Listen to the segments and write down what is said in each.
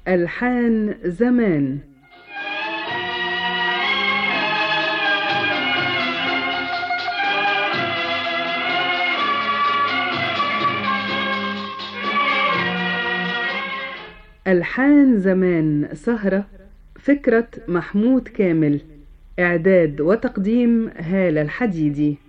ألحان زمان. ألحان زمان سهرة، فكرة محمود كامل، إعداد وتقديم هالة الحديدي.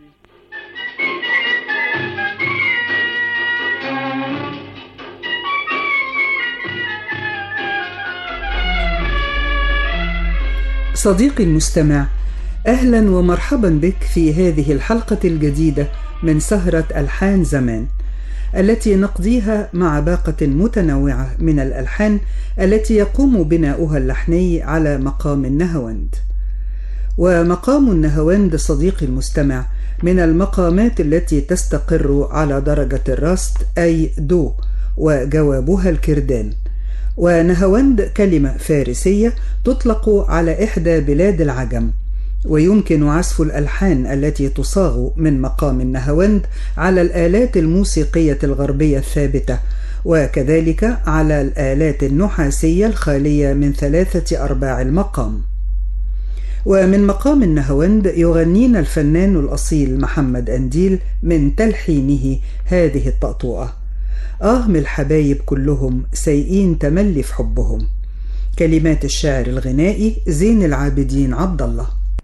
صديقي المستمع، أهلا ومرحبا بك في هذه الحلقة الجديدة من سهرة ألحان زمان، التي نقضيها مع باقة متنوعة من الألحان التي يقوم بناؤها اللحني على مقام النهاوند. ومقام النهاوند صديقي المستمع من المقامات التي تستقر على درجة الراست أي دو، وجوابها الكردان. ونهاوند كلمة فارسية تطلق على إحدى بلاد العجم، ويمكن عزف الألحان التي تصاغ من مقام النهاوند على الآلات الموسيقية الغربية الثابتة، وكذلك على الآلات النحاسية الخالية من 3/4 المقام. ومن مقام النهاوند يغنينا الفنان الأصيل محمد أنديل من تلحينه هذه الطقطوقة: من الحبايب كلهم سايقين تملي في حبهم. كلمات الشاعر الغنائي زين العابدين عبد الله.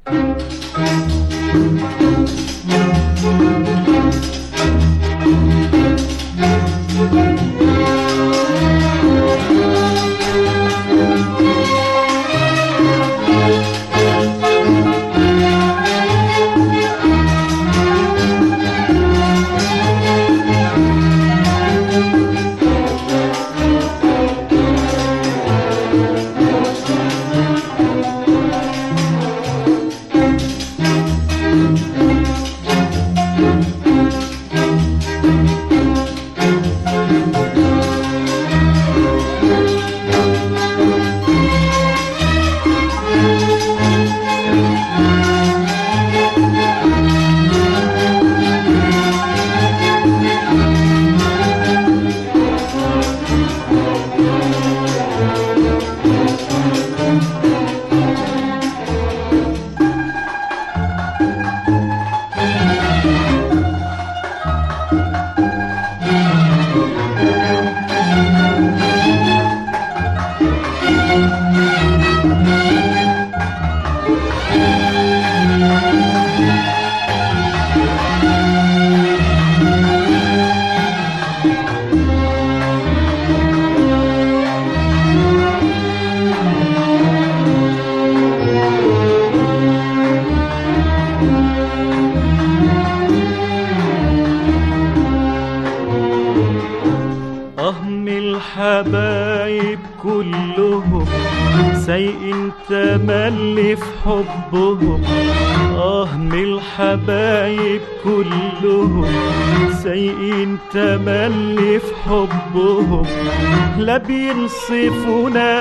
الحبايب كلهم سايقين تملي في حبهم. من الحبايب كلهم سايقين تملي في حبهم. لا بينصفونا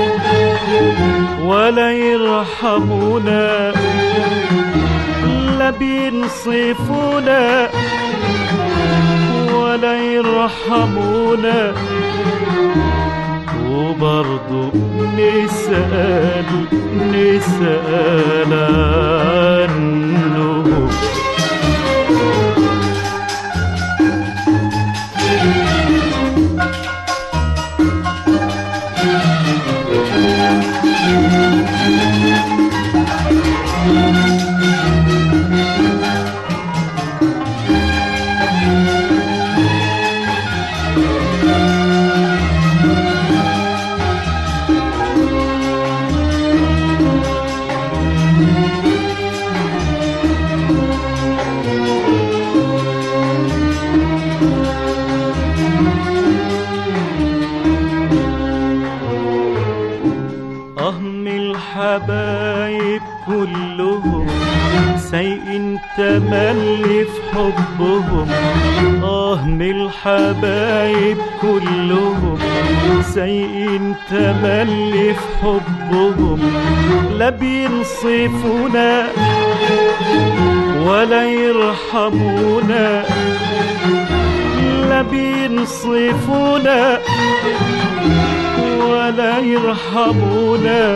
ولا يرحمونا، لا بينصفونا ولا يرحمونا، وبرضو نسأل عنه. الحبايب كلهم سايقين تملي في حبهم. من الحبايب كلهم سايقين تملي في حبهم. لا بينصفونا ولا يرحمونا، لا بينصفونا ولا يرحمونا،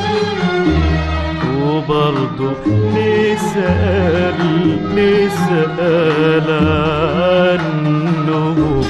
وبرضو نسأل عنهم.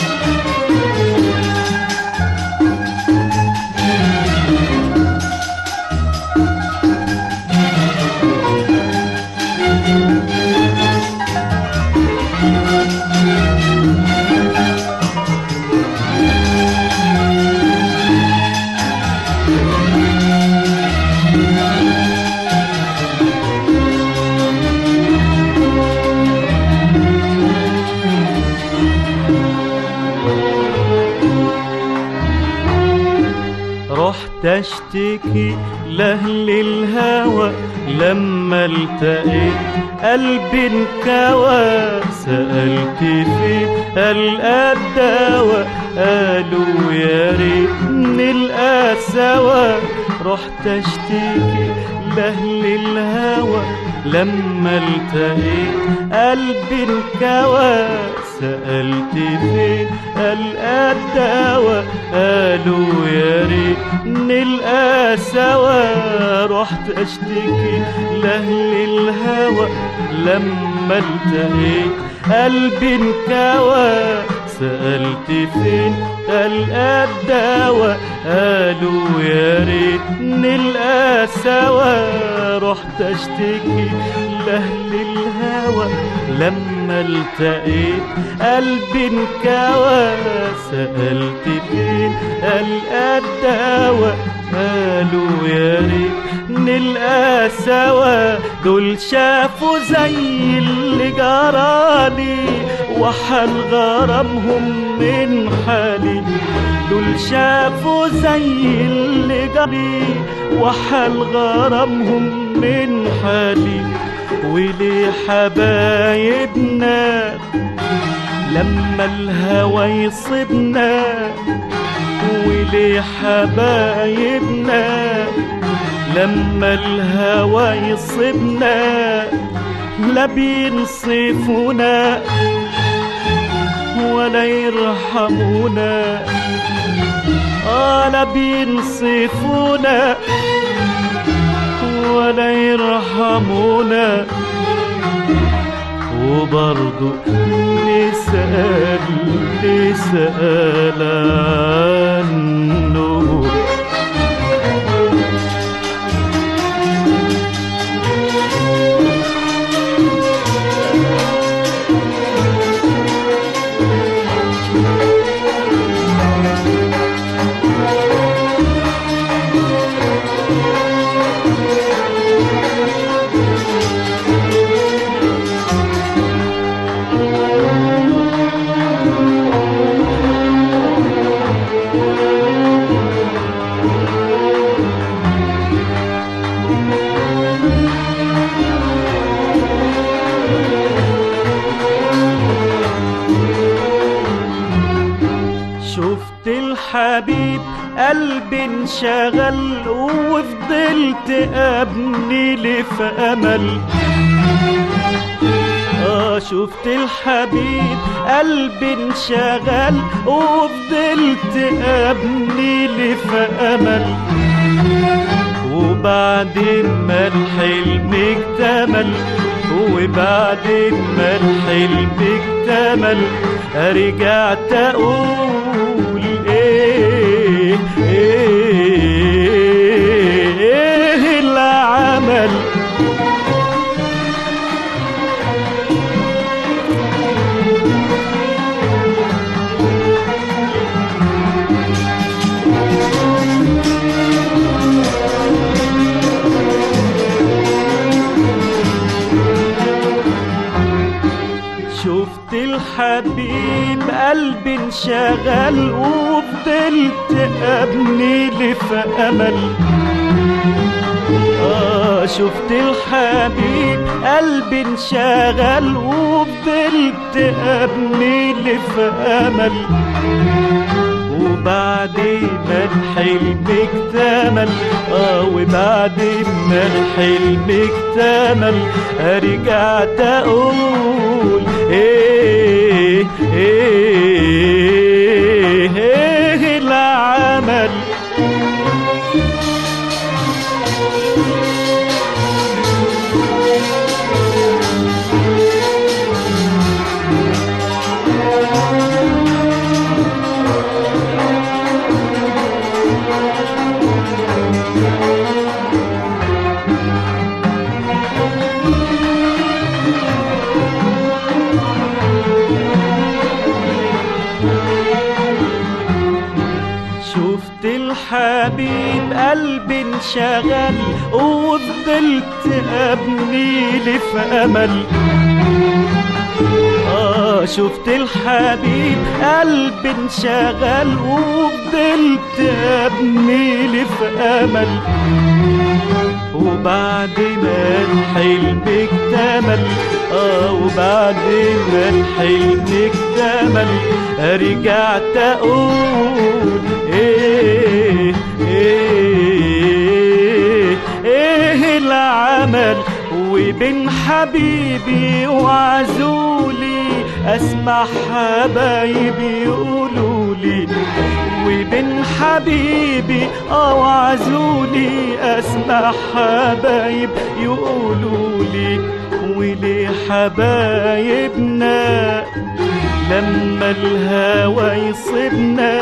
رحت اشتكي لأهل الهوى لما التقيت قلبي انكوى، سألت فين ألقى الدواء، قالوا يا ريت نلقى سوا. رحت اشتكي لأهل الهوى لما التقيت قلبي انكوى، سألت فين ألقى الدواء، قالوا يا ريت نلقى سوا. رحت اشتكي لأهل الهوى لما التقيت قلبي انكوى، سألت فين ألقى الدواء، قالوا يا ريت نلقى سوا. رحت اشتكي لأهل الهوى لما التقيت قلبي انكوى، سألت فين ألقى الدواء، قالوا يا ريت نلقى سوا. دول شافوا زي اللي جرالي وحال غرامهم من حالي، دول شافوا زي اللي جرالي وحال غرامهم من حالي. وليه حبايبنا لما الهوى يصيبنا، وليه حبايبنا لما الهوى يصيبنا، لا بينصفونا ولا يرحمونا، لا بينصفونا ولا يرحمونا، وبرضو نسأل عنهم. شفت الحبيب قلبي انشغل وفضلت ابني لي في امل، شفت الحبيب قلبي انشغل وفضلت ابني لي في امل، وبعد ما الحلم اكتمل، وبعد ما الحلم اكتمل رجعت اقول ايه العمل. شفت الحبيب قلبي انشغل وفضلت ابني لي في امل، شفت الحبيب قلبي انشغل وفضلت ابني لي في امل، وبعد ما الحلم اكتمل، وبعد ما الحلم اكتمل رجعت اقول ايه ايه العمل شفت الحبيب قلبي انشغل وفضلت ابني لي في امل شفت الحبيب قلبي انشغل وفضلت ابني لي في امل وبعد ما الحلم اكتمل وبعد ما الحلم اكتمل رجعت اقول ايه العمل وبين حبيبي وعزولي اسمع حبايبي يقولولي وبين حبيبي وعزولي اسمع حبايب يقولولي وليه حبايبنا لما الهوى يصيبنا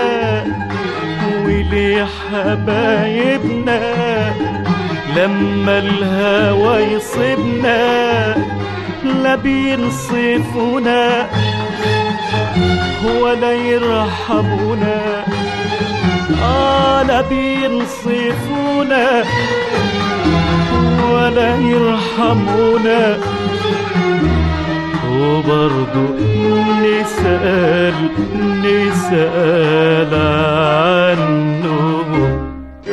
وليه حبايبنا لما الهوى يصيبنا لا بينصفونا ولا يرحمونا لا بينصفونا ولا يرحمونا وبرضو نسأل عنه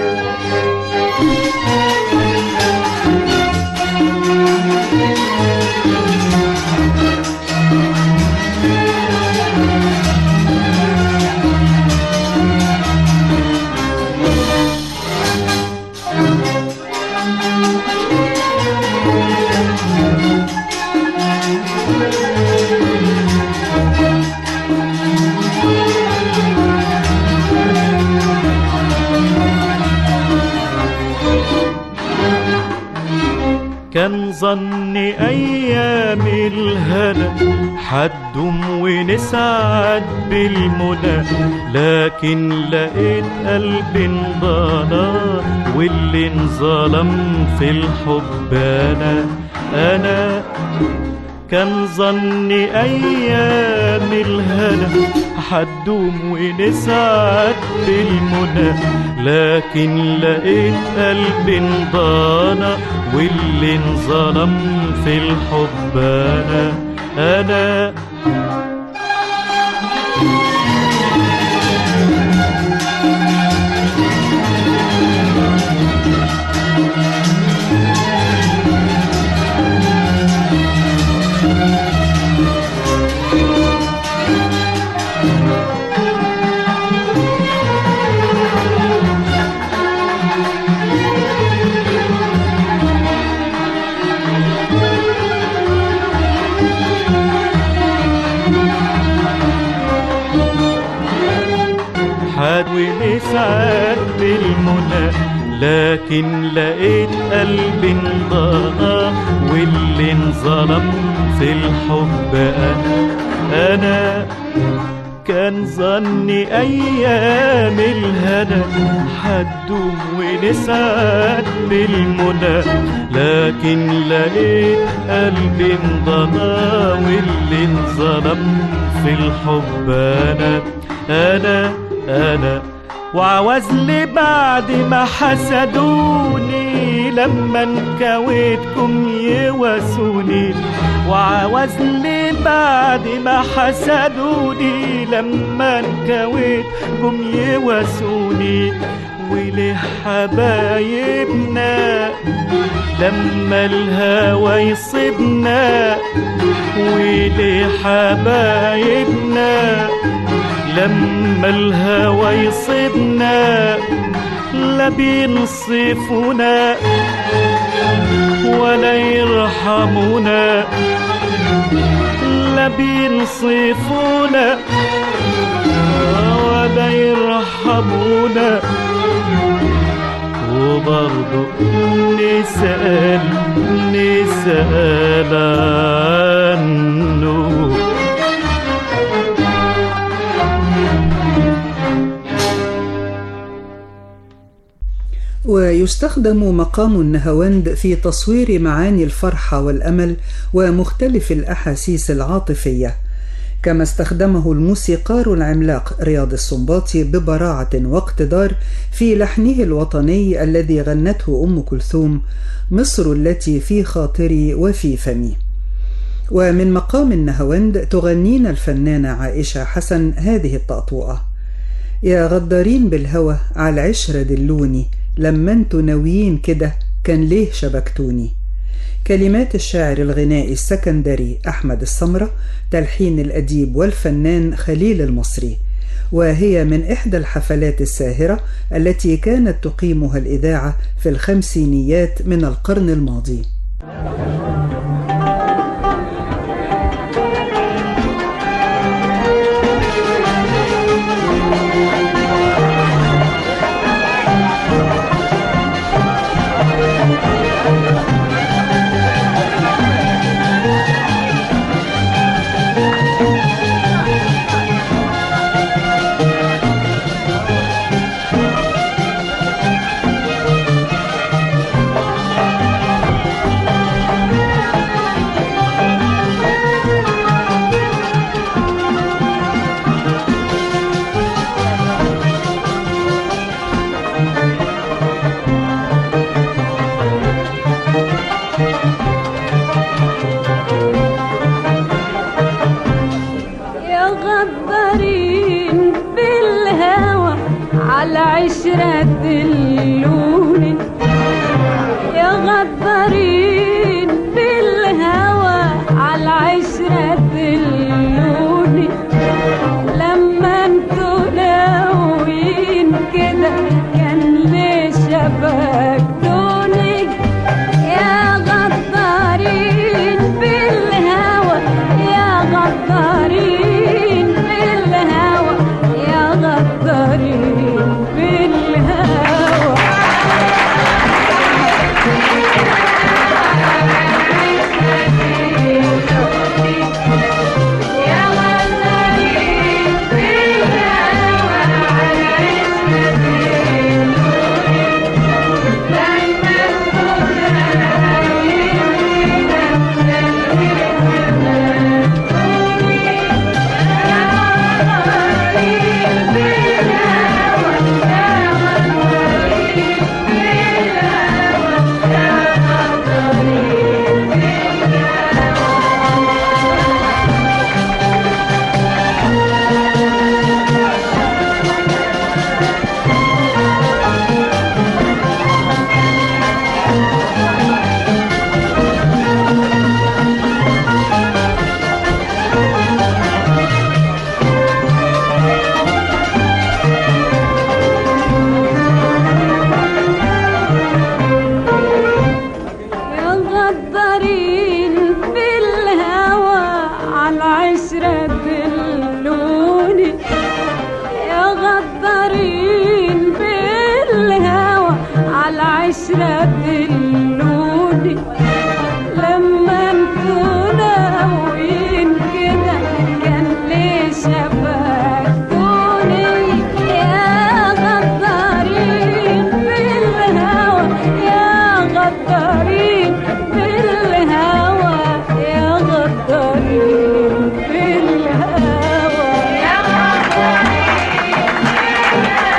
كان ظني أيام الهنا حدهم ونسعد بالمنى لكن لقيت قلبي انضنى واللي انظلم في الحب أنا كان ظني أيام الهنا حدهم ونسعد بالمنى لكن لقيت قلبي انضنى واللي انظلم في الحب أنا ونسعد بالمنى لكن لقيت قلبي انضنى واللي انظلم في الحب أنا كان ظني أيام الهنا حدهم ونسعد بالمنى لكن لقيت قلبي انضنى واللي انظلم في الحب أنا وعوزلي بعد ما حسدوني لما انكويتكم يواسوني وعوزلي بعد ما حسدوني لما انكويتكم يواسوني وليه حبايبنا لما الهوى يصيبنا وليه حبايبنا لما الهوى يصيبنا لا بينصفونا ولا يرحمونا لا لا بينصفونا ولا يرحمونا، وبرضو نسأل عنه. ويستخدم مقام النهاوند في تصوير معاني الفرحة والأمل ومختلف الأحاسيس العاطفية، كما استخدمه الموسيقار العملاق رياض السنباطي ببراعة واقتدار في لحنه الوطني الذي غنته أم كلثوم: مصر التي في خاطري وفي فمي. ومن مقام النهاوند تغنينا الفنانة عائشة حسن هذه الطأطوئة: يا غدارين بالهوى على العشرة دلوني، لما انتوا ناويين كده كان ليه شبكتوني. كلمات الشاعر الغنائي السكندري أحمد السمرة، تلحين الأديب والفنان خليل المصري، وهي من إحدى الحفلات الساهرة التي كانت تقيمها الإذاعة في الخمسينيات من القرن الماضي.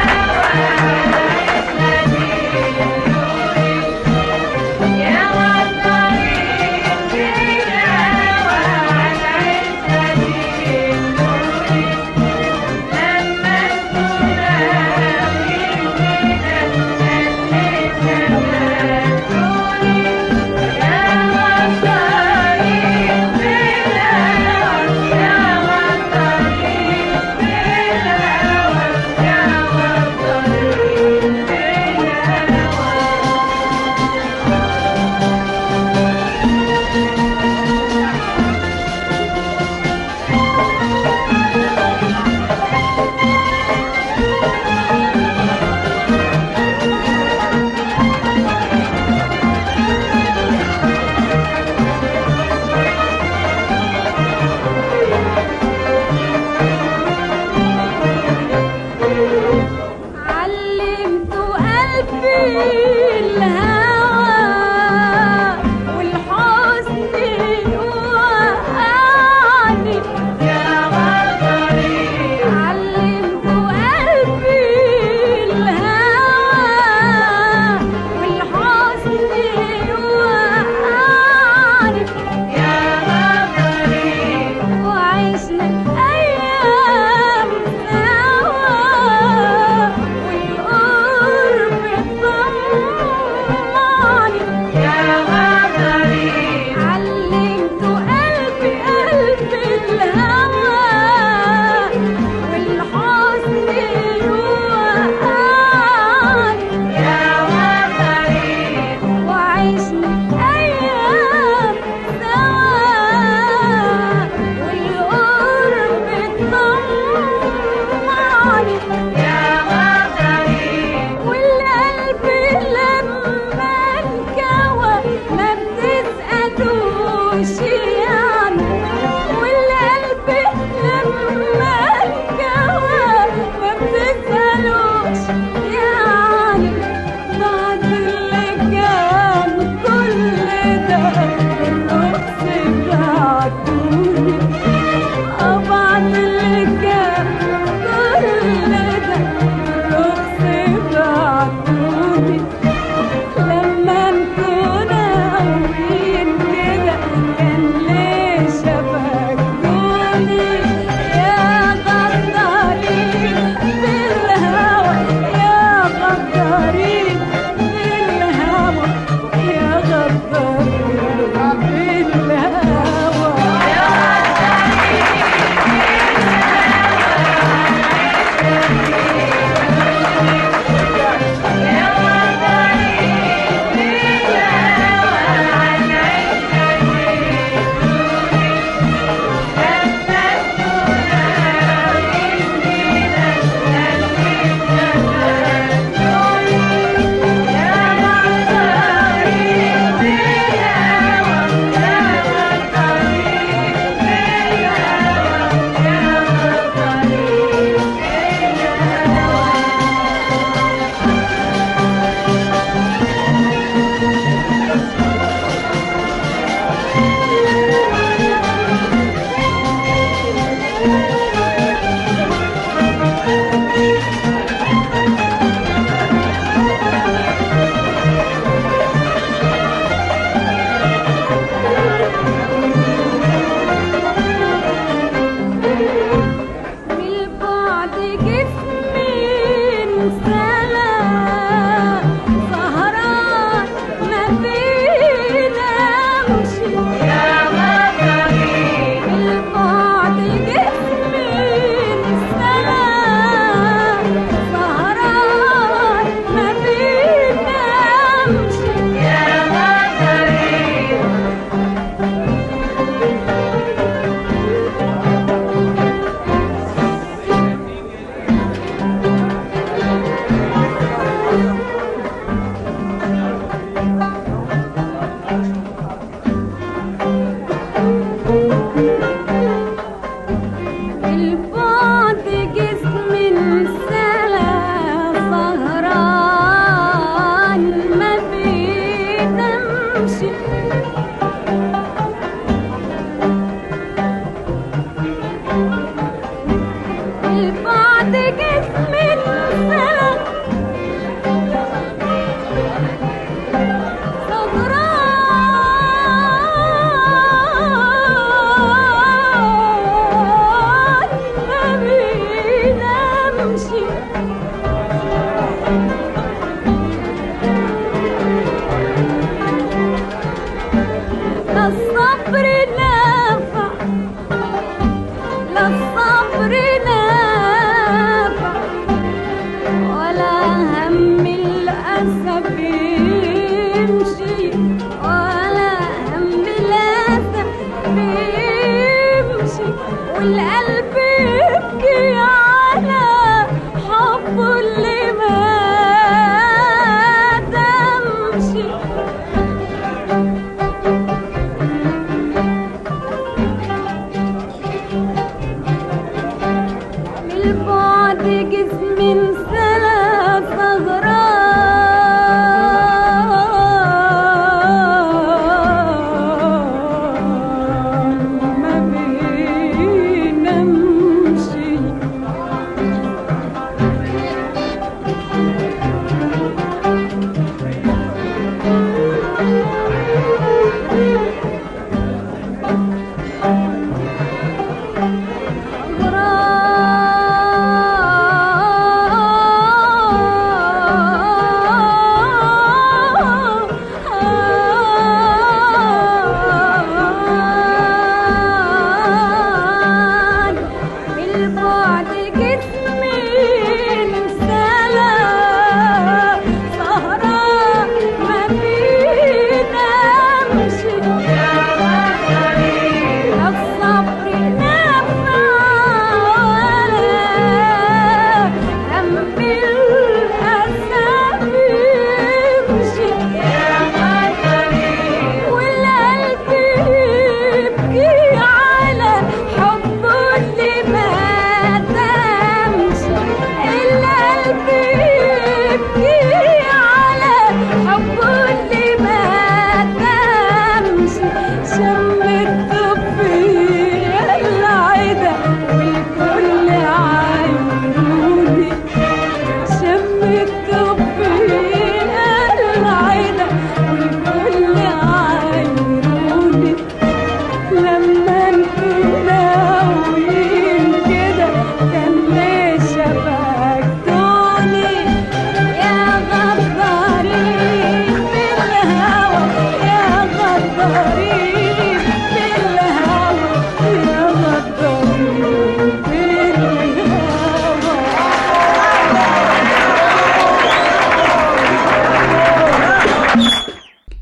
يا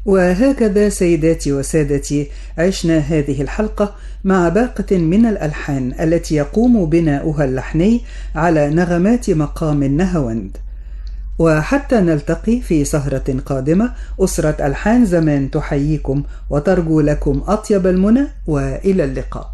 وهكذا سيداتي وسادتي عشنا هذه الحلقة مع باقة من الألحان التي يقوم بناؤها اللحني على نغمات مقام النهاوند. وحتى نلتقي في سهرة قادمة، أسرة ألحان زمان تحييكم وترجو لكم أطيب المنى، وإلى اللقاء.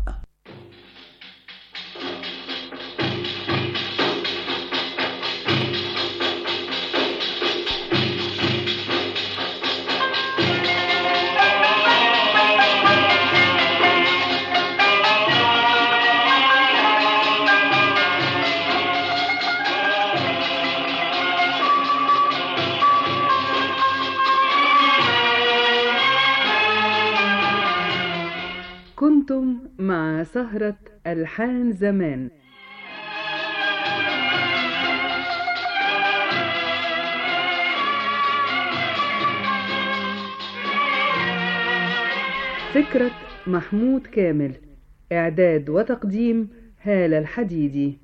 كنتم مع سهرة ألحان زمان. فكرة محمود كامل، إعداد وتقديم هالة الحديدي.